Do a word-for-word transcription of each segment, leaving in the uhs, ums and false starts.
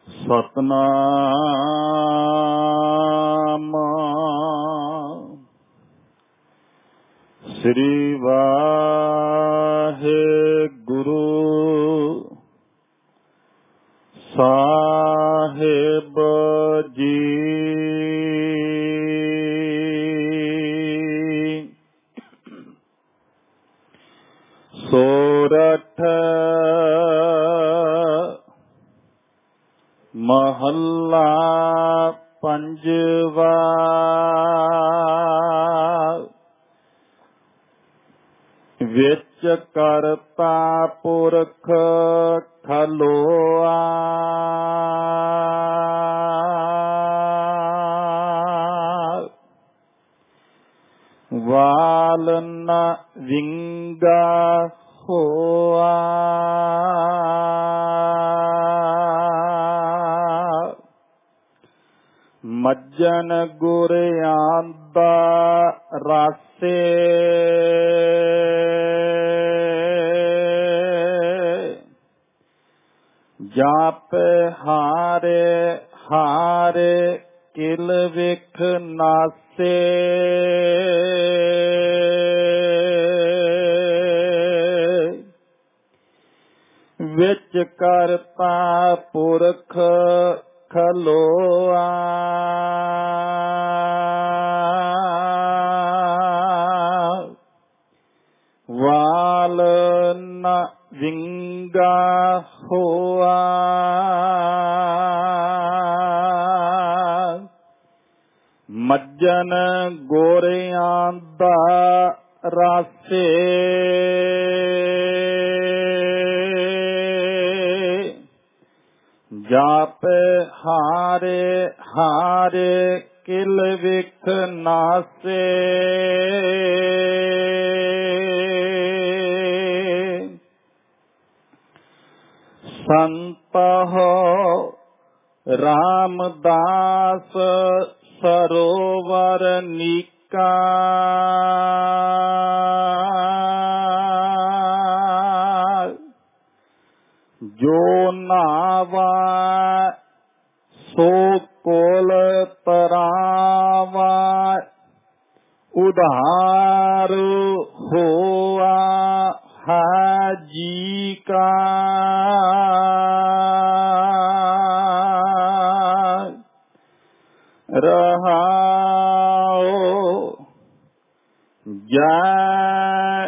ਸਤਨਾਮ ਸ੍ਰੀ ਵਾਹਿਗੁਰੂ ਸਾਹਿਬ ਜੀ। ਸੋਰਠ ਮਹੱਲਾ ਪੰਜਵਾ। ਵਿੱਚ ਕਰਤਾ ਪੁਰਖ ਖਲੋਆ, ਵਾਲ ਨ ਵਿੰਗਾ ਹੋਆ। ਮੱਜਨ ਗੁਰਿਆਂ ਦਾ ਰਾਸੇ, ਜਾਪੇ ਹਾਰੇ ਹਾਰੇ ਕਿਲ ਵਿਖ ਨਾਸੇ। ਵਿੱਚ ਕਰਤਾ ਪੁਰਖ ਖਲੋਆ, ਵਾਲ ਨ ਵਿੰਗਾ ਹੋਆ। ਮੱਜਨ ਗੋਰਿਆਂ ਦਾ ਰਾਸੇ, ਜਾਪੇ ਹਾਰੇ ਹਾਰੇ ਕਿਲ ਵਿਖ ਨਾਸੇ। ਸੰਤਹੁ ਰਾਮਦਾਸ ਸਰੋਵਰ ਨੀਕਾ, ਜੋ ਨਾਵਾ ਸੋ ਕੋਲ ਤਰਾਵਾ। ਉਧਾਰ ਹੋਆ ਹੈ ਜੀ ਕਾ, ਰਹਾਉ ਜੈ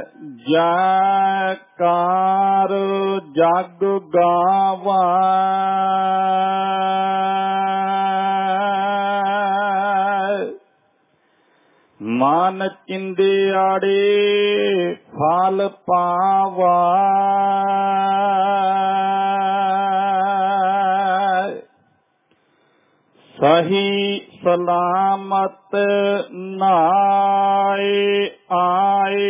ਜੈਕਾਰ ਜਗ ਗਾਵਾ। ਮਨ ਚਿੰਦਿਆੜੇ ਫਲ ਪਾਵਾ, ਸਹੀ ਸਲਾਮਤ ਨਾਏ ਆਏ।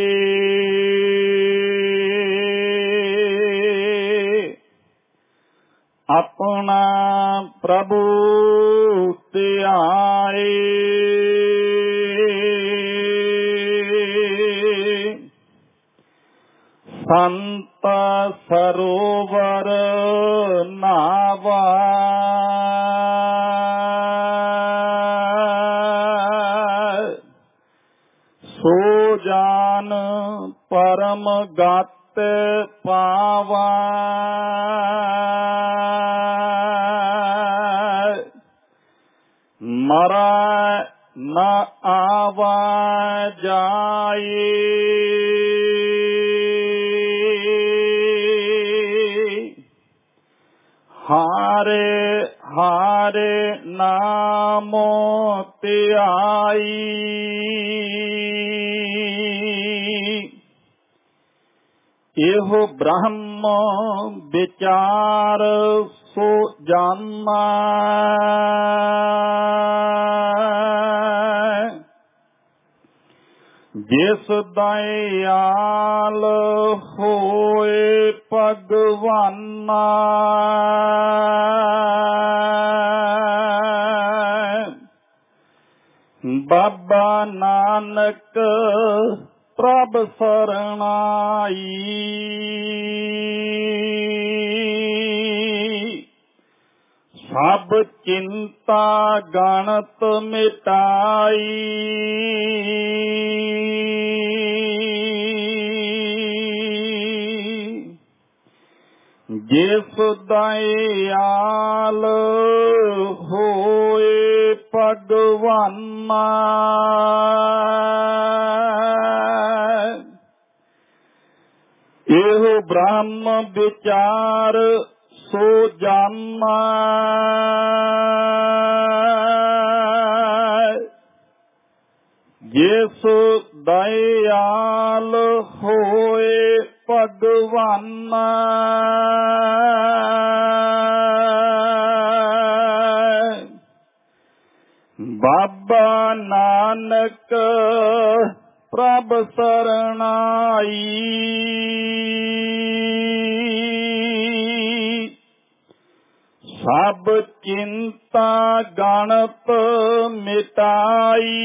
ਆਪਣਾ ਪ੍ਰਭੂ ਧਿਆਏ, ਸੰਤ ਸਰੋਵਰ ਨਾਵਾ। ਸੋ ਜਾਨ ਪਰਮ ਗਤ ਪਾਵਾ, ਮਰੈ ਨ ਆਵਾ ਜਾਏ। ਹਾਰੇ ਹਾਰੇ ਨਾਮੋ ਧਿਆਈ, ਇਹੋ ਬ੍ਰਹਮ ਵਿਚਾਰ ਸੋ ਜਾਨਾ। ਜਿਸ ਦਇਆਲ ਹੋਏ ਭਗਵਾਨਾ, ਬਾਬਾ ਨਾਨਕ ਪ੍ਰਭ ਸਰਣਾਈ। ਸਭ ਚਿੰਤਾ ਗਣਤ ਮਿਟਾਈ, ਜਿਸ ਦਇਆਲ ਹੋਏ ਭਗਵਾਨਾ, ਇਹੋ ਬ੍ਰਹਮ ਵਿਚਾਰ ਸੋ ਜਾਨਾ, ਜਿਸ ਦਇਆਲ ਹੋਏ ਭਗਵਾਨਾ, ਬਾਬਾ ਨਾਨਕ ਪ੍ਰਭ ਸਰਣਾਈ, ਸਭ ਚਿੰਤਾ ਗਣਤ ਮਿਟਾਈ,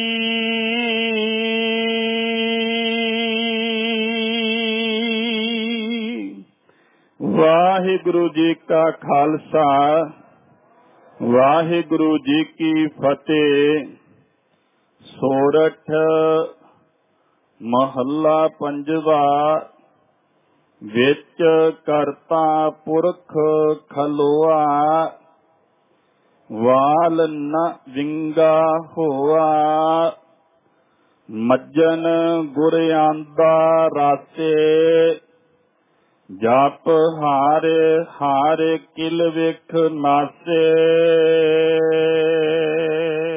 ਵਾਹਿਗੁਰੂ ਜੀ ਕਾ ਖਾਲਸਾ, ਵਾਹਿਗੁਰੂ ਜੀ ਕੀ ਫਤਿਹ। ਸੋਰਠ ਮਹੱਲਾ ਪੰਜਵਾ। ਵਿੱਚ ਕਰਤਾ ਪੁਰਖ ਖਲੋਆ, ਵਾਲ ਨ ਵਿੰਗਾ ਹੋਆ, ਮੱਜਨ ਗੁਰ ਆਂਦਾ ਰਾਸੇ, ਜਪ ਹਾਰੇ ਹਾਰੇ ਕਿਲ ਵੇਖ ਨਾਸੇ।